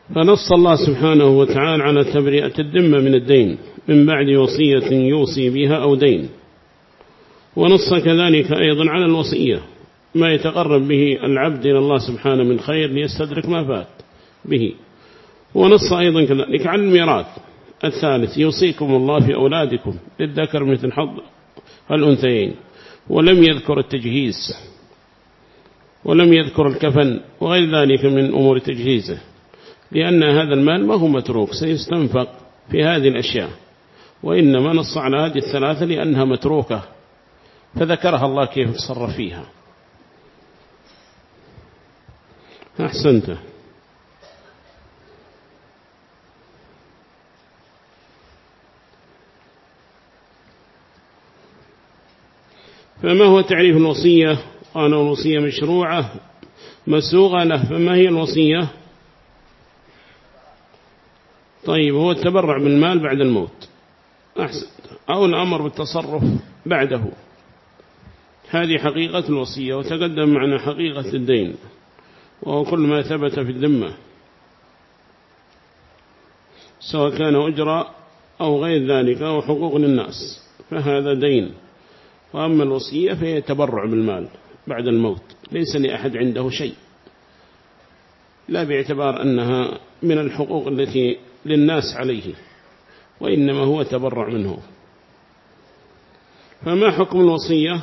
فنص الله سبحانه وتعالى على تبرئة الذمة من الدين من بعد وصية يوصي بها أو دين، ونص كذلك أيضا على الوصية ما يتقرب به العبد إلى الله سبحانه من خير ليستدرك ما فات به، ونص أيضا كذلك على الميراث الثالث يوصيكم الله في أولادكم للذكر مثل حظ الأنثيين، ولم يذكر التجهيز ولم يذكر الكفن وغير ذلك من أمور تجهيزه، لأن هذا المال ما هو متروك سيستنفق في هذه الأشياء، وإنما نص على هذه الثلاثة لأنها متروكة فذكرها الله كيف تصرف فيها. أحسنت. فما هو تعريف الوصية؟ قال الوصية مشروعة مسوغة له. فما هي الوصية؟ طيب هو التبرع بالمال بعد الموت، أحسن، أو الأمر بالتصرف بعده، هذه حقيقة الوصية. وتقدم معنا حقيقة الدين وهو كل ما ثبت في الذمة سواء كان أجرة أو غير ذلك أو حقوق للناس فهذا دين. وأما الوصية فهي تبرع بالمال بعد الموت، ليس لأحد عنده شيء، لا باعتبار أنها من الحقوق التي للناس عليه، وإنما هو تبرع منه. فما حكم الوصية؟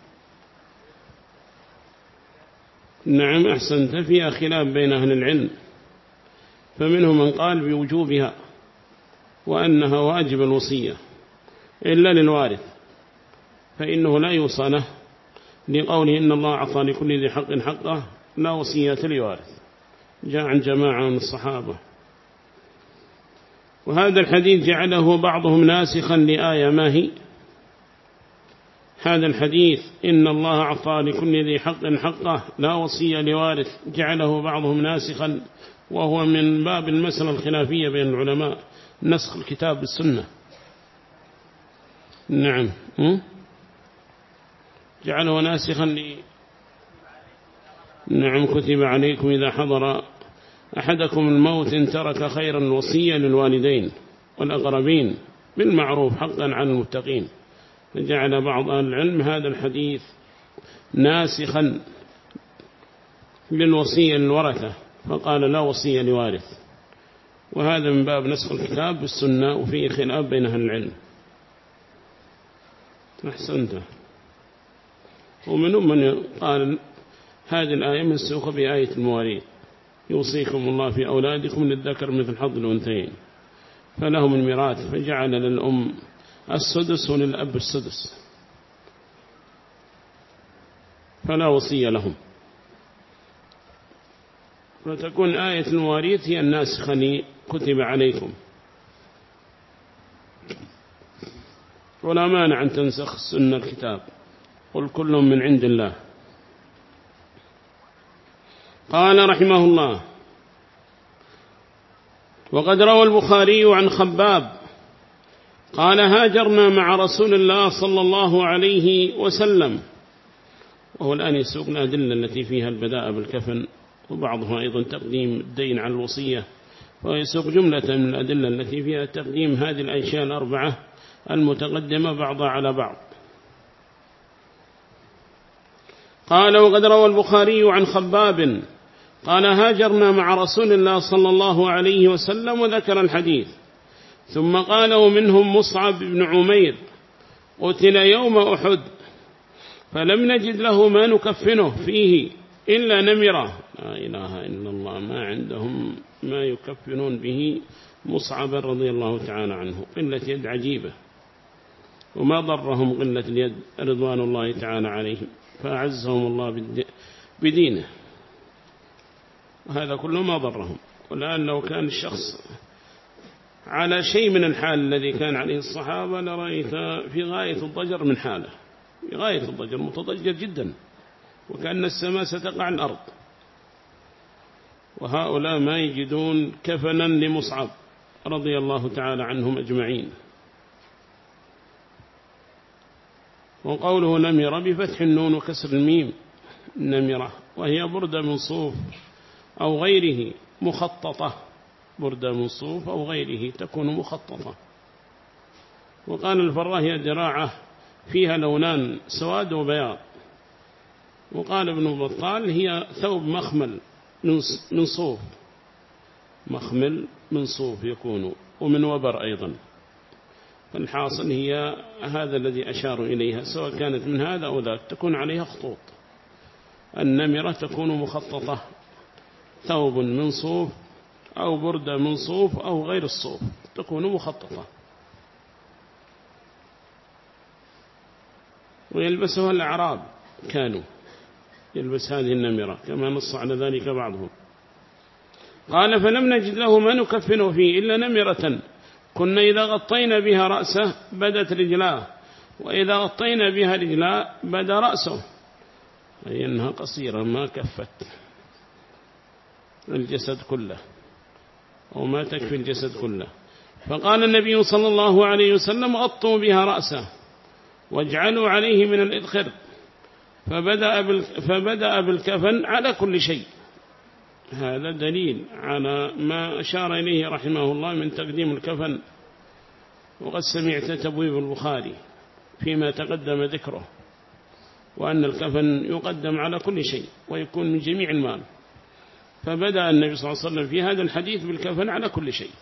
نعم أحسنت، فيها خلاف بين أهل العلم، فمنهم من قال بوجوبها وأنها واجب الوصية إلا للوارث فإنه لا يوصى له، لقوله إن الله أعطى لكل ذي حق حقه لا وصية لوارث، جاء عن جماعة من الصحابة. وهذا الحديث جعله بعضهم ناسخا لآية ما هي؟ هذا الحديث إن الله أعطى لكل ذي حق حقه لا وصية لوارث جعله بعضهم ناسخا، وهو من باب المسألة الخلافية بين العلماء، نسخ الكتاب بالسنة. نعم جعله ناسخا نعم كتب عليكم إذا حضر أحدكم الموت إن ترك خيرا الوصية للوالدين والأقربين بالمعروف حقا على المتقين، فجعل بعض أهل العلم هذا الحديث ناسخا للوصية للورثة فقال لا وصية لوارث، وهذا من باب نسخ الكتاب بالسنة وفيه خلاف بين أهل العلم. أحسنت. ومنهم من قال هذه الآية منسوخة بآية المواريث يوصيكم الله في أولادكم للذكر مثل حظ الأنثيين فلهم الميراث، فجعل للأم السدس وللأب السدس فلا وصية لهم، فتكون آية المواريث هي الناسخة كتب عليكم، ولا مانع أن تنسخ سنة الكتاب، قل كل من عند الله. قال رحمه الله وقد روى البخاري عن خباب قال هاجرنا مع رسول الله صلى الله عليه وسلم، وهو الآن يسوق الأدلة التي فيها البداء بالكفن وبعضها أيضا تقديم الدين على الوصية، ويسوق جملة من الأدلة التي فيها تقديم هذه الأشياء الأربعة المتقدمة بعضها على بعض. قال وقد روى البخاري عن خباب قال هاجرنا مع رسول الله صلى الله عليه وسلم وذكر الحديث، ثم قال ومنهم مصعب بن عمير قتل يوم أحد فلم نجد له ما نكفنه فيه إلا نمرة، لا إله إلا الله، ما عندهم ما يكفنون به مصعب رضي الله تعالى عنه، قلة يد عجيبة، وما ضرهم قلة اليد رضوان الله تعالى عليهم، فأعزهم الله بدينه، وهذا كله ما ضرهم. والآن لو كان الشخص على شيء من الحال الذي كان عليه الصحابة لرأيت في غاية الضجر من حاله، في غاية الضجر، متضجر جدا وكأن السماء ستقع الأرض، وهؤلاء ما يجدون كفنا لمصعب رضي الله تعالى عنهم أجمعين. وقوله نمرة بفتح النون وكسر الميم نمرة، وهي بردة من صوف أو غيره مخططة بردة من صوف أو غيره تكون مخططة. وقال الفراء هي دراعة فيها لونان سواد وبياض. وقال ابن بطال هي ثوب مخمل من صوف، مخمل من صوف يكون، ومن وبر أيضا. فالحاصل هي هذا الذي أشار إليها، سواء كانت من هذا أو ذاك تكون عليها خطوط. النمرة تكون مخططة، ثوب من صوف أو بردة من صوف أو غير الصوف تكون مخططة. ويلبسها الأعراب، كانوا يلبس هذه النمرة كما نص على ذلك بعضهم. قال فلم نجد له ما نكفنه فيه إلا نمرة كنا إذا غطينا بها رأسه بدت رجلاه، وإذا غطينا بها رجلاه بدا رأسه، أي أنها قصيرة ما كفت الجسد كله أو ما تكفي الجسد كله. فقال النبي صلى الله عليه وسلم غطوا بها رأسه واجعلوا عليه من الإذخر، فبدأ بالكفن على كل شيء. هذا دليل على ما أشار إليه رحمه الله من تقديم الكفن. وقد سمعت تبويب البخاري فيما تقدم ذكره، وأن الكفن يقدم على كل شيء ويكون من جميع المال. فبدأ النبي صلى الله عليه وسلم في هذا الحديث بالكفن على كل شيء.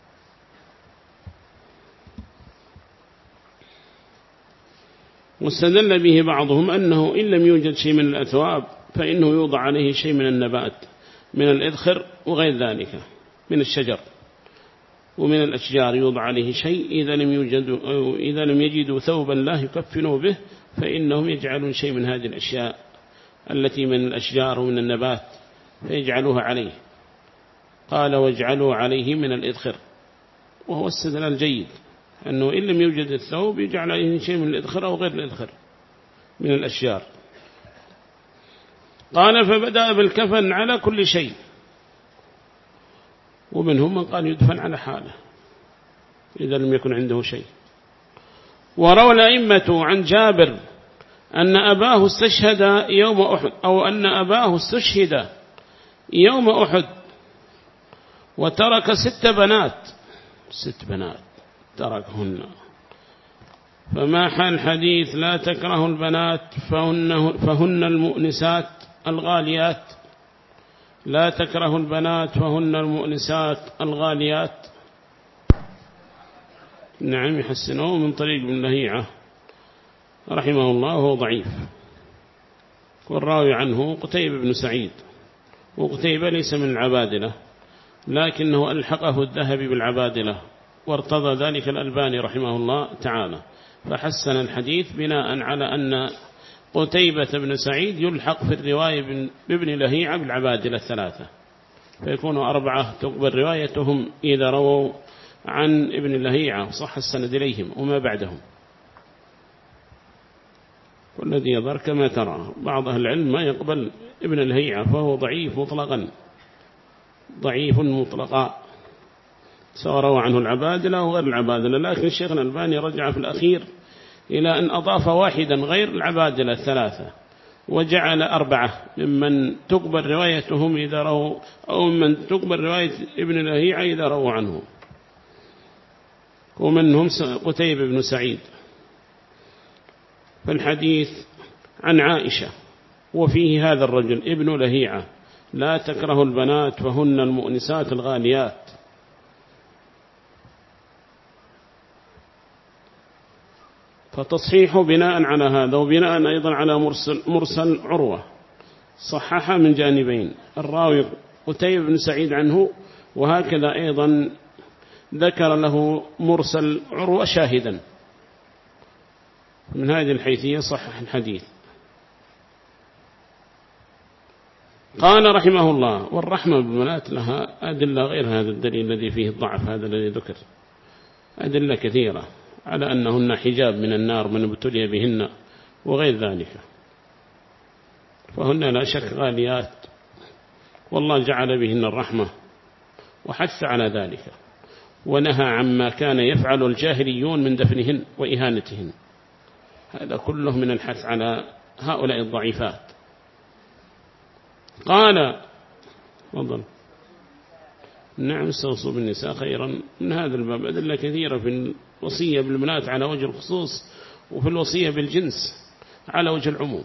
واستدل به بعضهم أنه إن لم يوجد شيء من الأثواب فإنه يوضع عليه شيء من النبات من الإذخر وغير ذلك من الشجر ومن الأشجار، يوضع عليه شيء إذا لم يجدوا ثوبا لا يكفنوا به فإنهم يجعلون شيء من هذه الأشياء التي من الأشجار ومن النبات فيجعلوها عليه. قال واجعلوا عليه من الإذخر، وهو استدلال جيد أنه إن لم يوجد الثوب يجعل عليه شيء من الإذخر أو غير الإذخر من الأشجار. قال فبدأ بالكفن على كل شيء، ومنهم من قال يدفن على حاله إذا لم يكن عنده شيء. وروى الأئمة عن جابر أن أباه استشهد يوم أحد، أو أن أباه استشهد يوم أحد وترك 6 بنات، 6 بنات تركهن. فما حال حديث لا تكره البنات فهن المؤنسات الغاليات، لا تكره البنات فهن المؤنسات الغاليات. نعم يحسنه من طريق ابن لهيعة رحمه الله وهو ضعيف. والراوي عنه قتيبة بن سعيد، وقتيبة ليس من العبادلة لكنه ألحقه الذهبي بالعبادلة، وارتضى ذلك الألباني رحمه الله تعالى، فحسن الحديث بناء على أن قتيبة بن سعيد يلحق في الرواية بابن لهيعة بالعبادلة 3، فيكونوا 4 تقبل روايتهم إذا رووا عن ابن لهيعة صح السند إليهم وما بعدهم. والذي يظهر كما ترى بعض أهل العلم ما يقبل ابن لهيعة، فهو ضعيف مطلقا، ضعيف مطلقا سواء روى عنه العبادلة أو غير العبادلة. لكن الشيخ الألباني رجع في الأخير إلى أن أضاف واحدا غير العبادلة 3 وجعل 4 ممن تقبل روايتهم إذا رووا، أو ممن تقبل رواية ابن لهيعة إذا رووا عنه، ومنهم قتيبة بن سعيد. فالحديث عن عائشة وفيه هذا الرجل ابن لهيعة لا تكره البنات فهن المؤنسات الغاليات. فتصحيح بناء على هذا، وبناء أيضا على مرسل عروة صحح من جانبين، الراوي قتيبة بن سعيد عنه، وهكذا أيضا ذكر له مرسل عروة شاهدا. من هذه الحيثية صحح الحديث. قال رحمه الله والرحمة بالبنات لها أدلة غير هذا الدليل الذي فيه الضعف هذا الذي ذكر، أدلة كثيرة على أنهن حجاب من النار من ابتلي بهن وغير ذلك، فهن لا شك غاليات، والله جعل بهن الرحمة وحث على ذلك، ونهى عما كان يفعل الجاهليون من دفنهن وإهانتهن. هذا كله من الحث على هؤلاء الضعيفات. قال نعم استوصوا بالنساء خيرا. من هذا الباب أدلة كثيرة في الوصية بالبنات على وجه الخصوص، وفي الوصية بالجنس على وجه العموم.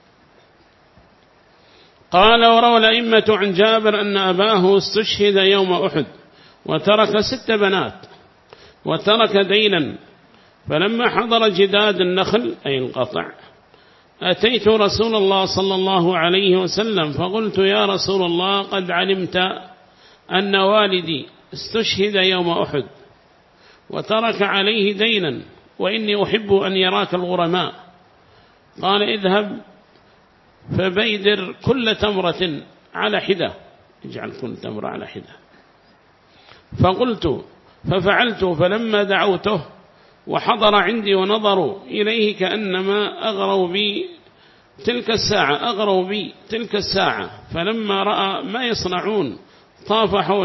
قال وروى الأئمة عن جابر أن أباه استشهد يوم أحد وترك 6 بنات وترك دينا، فلما حضر جداد النخل أي انقطع أتيت رسول الله صلى الله عليه وسلم فقلت يا رسول الله قد علمت أن والدي استشهد يوم أحد وترك عليه دينا وإني أحب أن يراك الغرماء. قال اذهب فبيدر كل تمرة على حدة، اجعل كل تمرة على حدة. فقلت ففعلت، فلما دعوته وحضر عندي ونظروا إليه كأنما أغروا بي تلك الساعة فلما رأى ما يصنعون طاف حول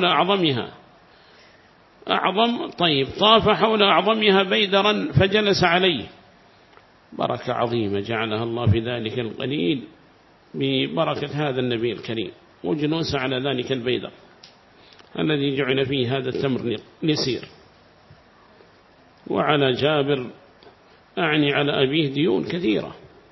أعظمها بيدرا فجلس عليه. بركة عظيمة جعلها الله في ذلك القليل ببركة هذا النبي الكريم، وجلوس على ذلك البيدر الذي جعل فيه هذا التمر يسير. وعلى جابر أعني على أبيه ديون كثيرة.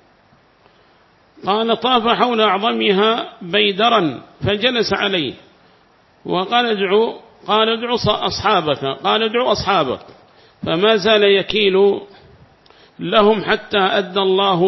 قال طاف حول أعظمها بيدرا فجلس عليه وقال ادعوا أصحابك، فما زال يكيل لهم حتى أدى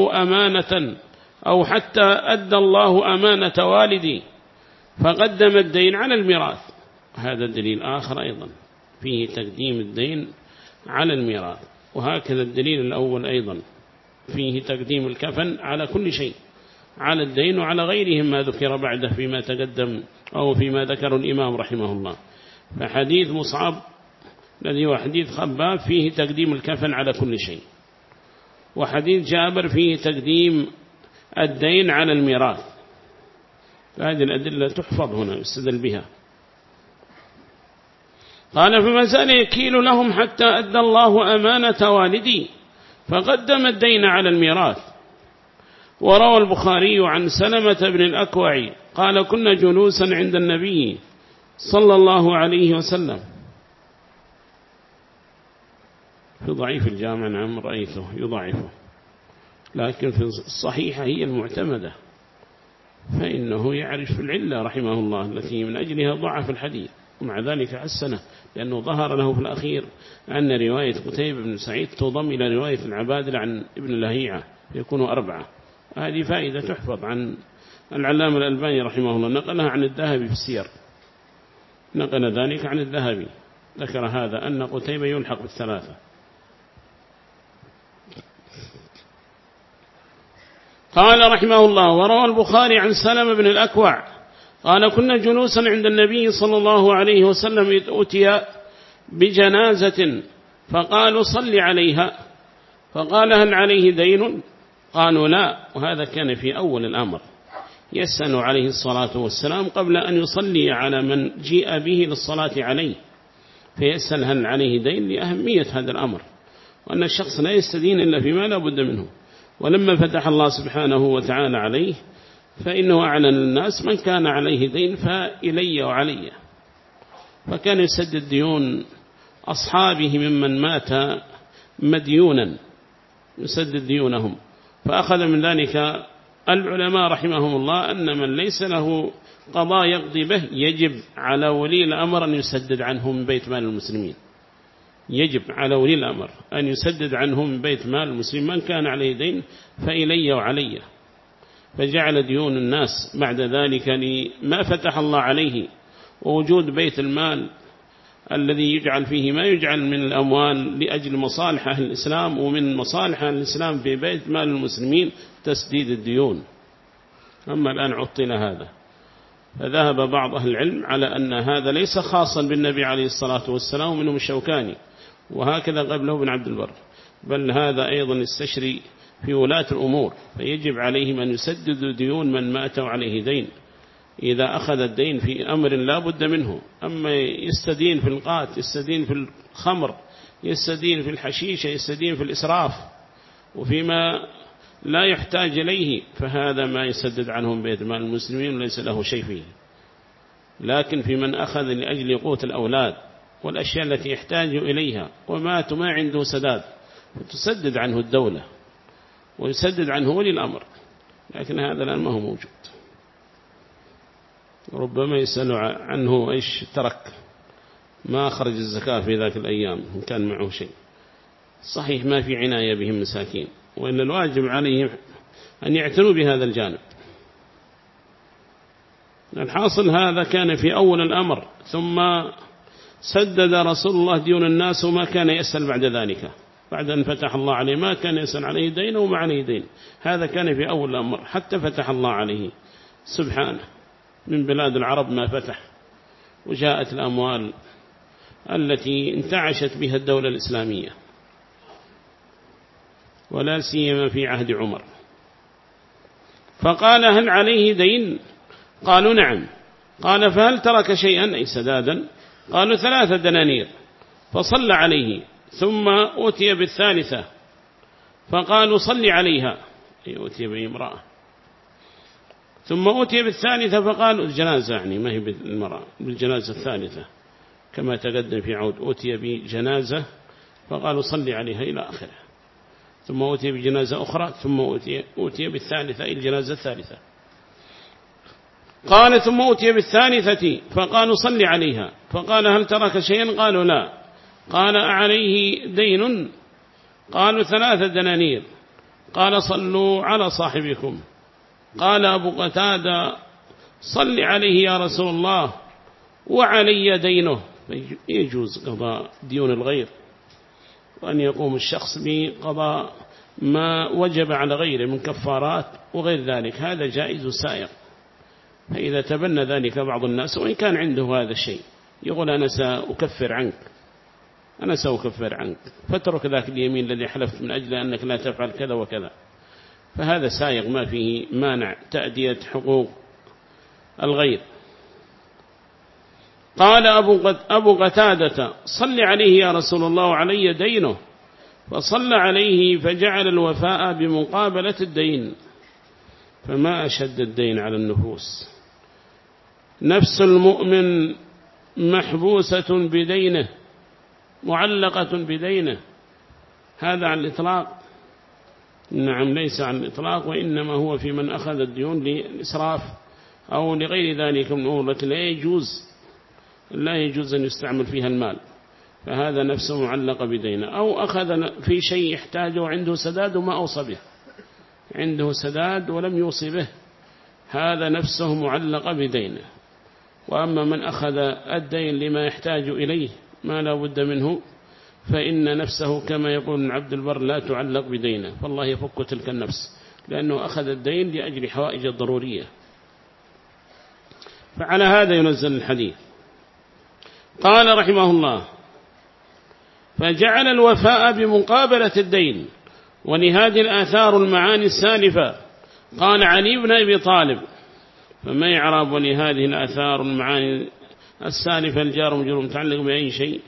الله أمانة والدي فقدم الدين على الميراث. هذا دليل آخر أيضا فيه تقديم الدين على الميراث. وهكذا الدليل الأول أيضا فيه تقديم الكفن على كل شيء، على الدين وعلى غيرهم ما ذكر بعده فيما تقدم أو فيما ذكر الإمام رحمه الله. فحديث مصعب الذي هو حديث خباب فيه تقديم الكفن على كل شيء، وحديث جابر فيه تقديم الدين على الميراث. فهذه الأدلة تحفظ هنا يستدل بها. قال فما زال يكيل لهم حتى أدى الله أمانة والدي فقدم الدين على الميراث. وروى البخاري عن سلمة بن الأكوع قال كنا جلوسا عند النبي صلى الله عليه وسلم. في ضعيف الجامع نعم رأيته يضعفه، لكن في الصحيحة هي المعتمدة، فإنه يعرف العلة رحمه الله التي من أجلها ضعف الحديث، ومع ذلك حسنه لأنه ظهر له في الأخير أن رواية قتيبة بن سعيد تضم إلى رواية العبادلة عن ابن لهيعة يكونوا 4. هذه فائدة تحفظ عن العلامة الألباني رحمه الله، نقلها عن الذهبي في السير، نقل ذلك عن الذهبي ذكر هذا أن قتيبة يلحق بالثلاثة. قال رحمه الله وروى البخاري عن سلمة بن الأكوع قال كنا جلوسا عند النبي صلى الله عليه وسلم إذ أتي بجنازة فقالوا صل عليها، فقال هل عليه دين؟ قالوا لا. وهذا كان في أول الأمر، يسأل عليه الصلاة والسلام قبل أن يصلي على من جيء به للصلاة عليه، فيسأل هل عليه دين لأهمية هذا الأمر، وأن الشخص لا يستدين إلا فيما لا بد منه. ولما فتح الله سبحانه وتعالى عليه فإنه أعلن الناس من كان عليه دين فإلي وعلي، فكان يسدد ديون أصحابه ممن مات مديونا يسدد ديونهم. فأخذ من ذلك العلماء رحمهم الله أن من ليس له قضاء يقضي به يجب على ولي الأمر أن يسدد عنه من بيت مال المسلمين، يجب على ولي الأمر أن يسدد عنه من بيت مال المسلمين من كان عليه دين فإلي وعلي. فجعل ديون الناس بعد ذلك لما فتح الله عليه ووجود بيت المال الذي يجعل فيه ما يجعل من الأموال لأجل مصالح أهل الإسلام، ومن مصالح أهل الإسلام في بيت مال المسلمين تسديد الديون. أما الآن عطل هذا، فذهب بعض أهل العلم على أن هذا ليس خاصا بالنبي عليه الصلاة والسلام ومنهم الشوكاني وهكذا قبله ابن عبد البر، بل هذا أيضا يستشري في ولاة الأمور، فيجب عليهم أن يسددوا ديون من مات عليه دين إذا أخذ الدين في أمر لا بد منه. أما يستدين في القات، يستدين في الخمر، يستدين في الحشيشة، يستدين في الإسراف وفيما لا يحتاج إليه، فهذا ما يسدد عنهم بيت مال المسلمين وليس له شيء فيه. لكن في من أخذ لأجل قوت الأولاد والأشياء التي يحتاج إليها ومات ما عنده سداد، فتسدد عنه الدولة ويسدد عنه ولي الأمر، لكن هذا الآن ما هو موجود. ربما يسأل عنه إيش ترك، ما أخرج الزكاة في ذاك الأيام إن كان معه شيء. صحيح ما في عناية بهم مساكين، وإن الواجب عليهم أن يعتنوا بهذا الجانب. الحاصل هذا كان في أول الأمر، ثم سدد رسول الله ديون الناس وما كان يسأل بعد ذلك، بعد أن فتح الله عليه ما كان يسأل عليه دين وما عليه دين. هذا كان في أول الأمر حتى فتح الله عليه سبحانه. من بلاد العرب ما فتح، وجاءت الأموال التي انتعشت بها الدولة الإسلامية، ولا سيما في عهد عمر. فقال هل عليه دين؟ قالوا نعم. قال فهل ترك شيئا أي سدادا؟ قالوا 3 دنانير. فصلى عليه، ثم أتي بالثالثة فقالوا صل عليها، أي أتي بامرأة. ثم أتي بالثالثة فقالوا الجنازة، يعني ما هي بالمرأة، بالجنازة الثالثة كما تقدم في عود، أتي بجنازة فقالوا صل عليها إلى آخره. ثم أتي بجنازة أخرى، ثم أتي بالثالثة أي الجنازة الثالثة. قال ثم أتي بالثالثة فقالوا صل عليها، فقال هل ترك شيئا؟ قالوا لا. قال أعليه دين؟ قالوا 3 دنانير. قال صلوا على صاحبكم. قال أبو قتادة صل عليه يا رسول الله وعلي دينه. يجوز قضاء ديون الغير، وأن يقوم الشخص بقضاء ما وجب على غيره من كفارات وغير ذلك، هذا جائز سائغ. فإذا تبنى ذلك بعض الناس وإن كان عنده هذا الشيء يقول أنا سأكفر عنك فترك ذاك اليمين الذي حلفت من أجل أنك لا تفعل كذا وكذا، فهذا سائغ ما فيه مانع تأدية حقوق الغير. قال أبو قتادة صل عليه يا رسول الله وعلي دينه. فصلى عليه فجعل الوفاء بمقابلة الدين. فما أشد الدين على النفوس، نفس المؤمن محبوسة بدينه، معلقة بدينه. هذا عن الإطلاق؟ نعم ليس عن الإطلاق، وإنما هو في من أخذ الديون للإسراف أو لغير ذلك من أمور التي لا يجوز أن يستعمل فيها المال، فهذا نفسه معلقة بدينه. أو أخذ في شيء يحتاجه عنده سداد وما أوصى به، عنده سداد ولم يوصي به، هذا نفسه معلقة بدينه. وأما من أخذ الدين لما يحتاج إليه ما لا بد منه، فإن نفسه كما يقول عبد البر لا تعلق بدينه، فالله يفك تلك النفس، لأنه أخذ الدين لأجل حوائج الضرورية. فعلى هذا ينزل الحديث. قال رحمه الله فجعل الوفاء بمقابلة الدين. ولهذه الآثار المعاني السالفة قال علي بن أبي طالب. فما يعرب ولهذه الآثار المعاني السالفة؟ الجار مجرور متعلق بأي شيء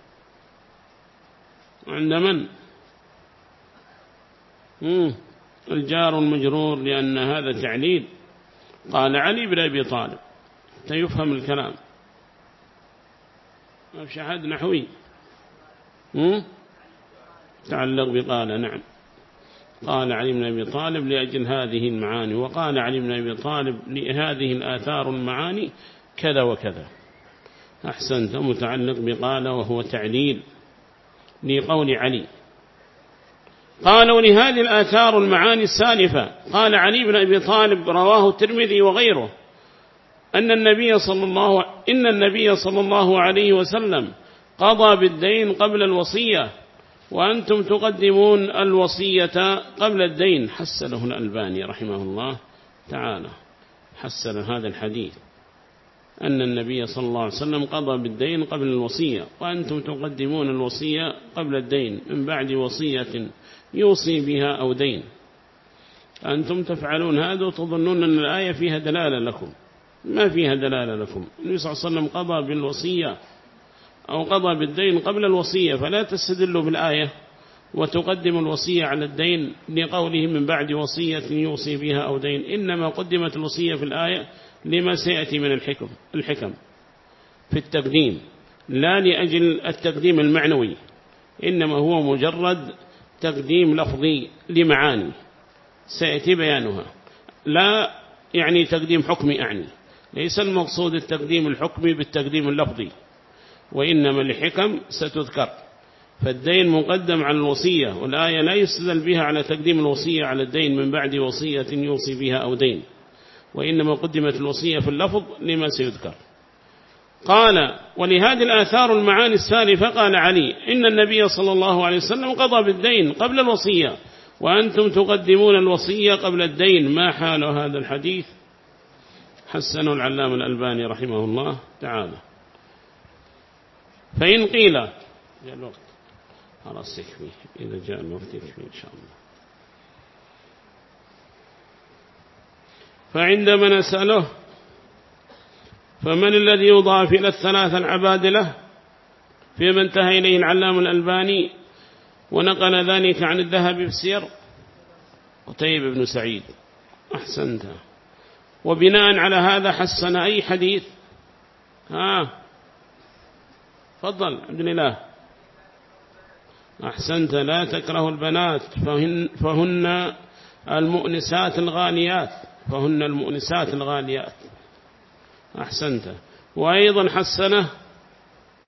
عند من؟ الجار المجرور، لأن هذا تعليل. قال علي بن أبي طالب يفهم الكلام، ما في أحد نحوي تعلق بقال. نعم قال علي بن أبي طالب لأجل هذه المعاني، وقال علي بن أبي طالب لهذه الآثار المعاني كذا وكذا. أحسنت، متعلق بقال وهو تعليل لقول علي. قال ولهذه الآثار المعاني السالفة قال علي بن أبي طالب رواه الترمذي وغيره إن النبي صلى الله عليه وسلم قضى بالدين قبل الوصية، وأنتم تقدمون الوصية قبل الدين. حسنه الألباني رحمه الله تعالى، حسن هذا الحديث أن النبي صلى الله عليه وسلم قضى بالدين قبل الوصية، وأنتم تقدمون الوصية قبل الدين من بعد وصية يوصي بها أو دين. أنتم تفعلون هذا وتظنون أن الآية فيها دلالة لكم، ما فيها دلالة لكم. النبي صلى الله عليه وسلم قضى بالوصية أو قضى بالدين قبل الوصية، فلا تستدلوا بالآية وتقدم الوصية على الدين لقوله من بعد وصية يوصي بها أو دين، إنما قدمت الوصية في الآية لما سيأتي من الحكم. في التقديم، لا لأجل التقديم المعنوي، إنما هو مجرد تقديم لفظي لمعاني سيأتي بيانها، لا يعني تقديم حكمي، يعني ليس المقصود التقديم الحكمي بالتقديم اللفظي، وإنما لحكم ستذكر. فالدين مقدم على الوصية، والآية لا يستدل بها على تقديم الوصية على الدين من بعد وصية يوصي بها أو دين، وإنما قدمت الوصية في اللفظ لما سيذكر. قال: ولهذه الآثار المعاني السالفة قال علي: إن النبي صلى الله عليه وسلم قضى بالدين قبل الوصية، وأنتم تقدمون الوصية قبل الدين، ما حال هذا الحديث؟ حسنه العلامة الألباني رحمه الله تعالى. فإن قيل جاء الوقت خلاص يكفي، إذا جاء الوقت يكفي إن شاء الله. فعندما نسأله: فمن الذي يضاف إلى الثلاثة العبادلة؟ فيما انتهى إليه العلامة الألباني ونقل ذلك عن الذهبي في السير قتيبة بن سعيد. أحسنت. وبناء على هذا حسن أي حديث؟ فضل عبد الله. أحسنت. لا تكره البنات فهن المؤنسات الغاليات، فهن المؤنسات الغاليات. أحسنت. وأيضا حسنه